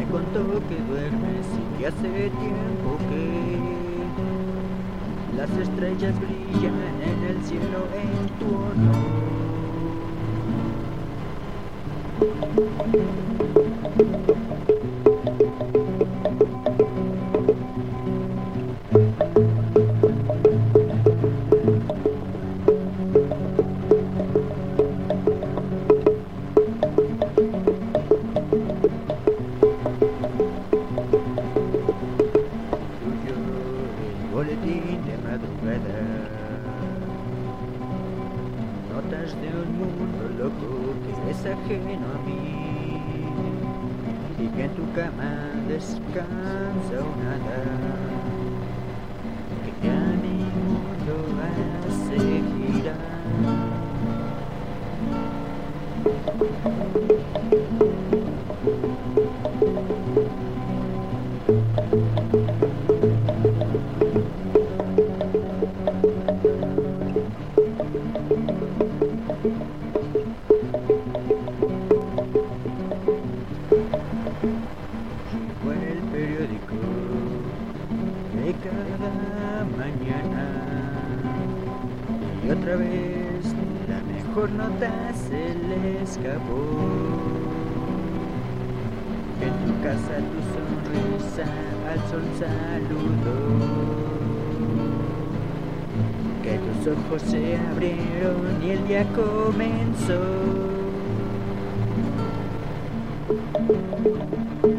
contó que duermes y que hace tiempo que las estrellas brillan en el cielo en tu honor. Boletín de madrugada, notas de un mundo loco que es ajeno a mí, y que en tu cama descansa un hada que a mi mundo hace girar. Llegó el periódico de cada mañana y otra vez la mejor nota se le escapó. En tu casa tu sonrisa al sol saludó, que tus ojos se abrieron y el día comenzó.